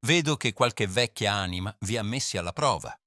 Vedo che qualche vecchia anima vi ha messi alla prova.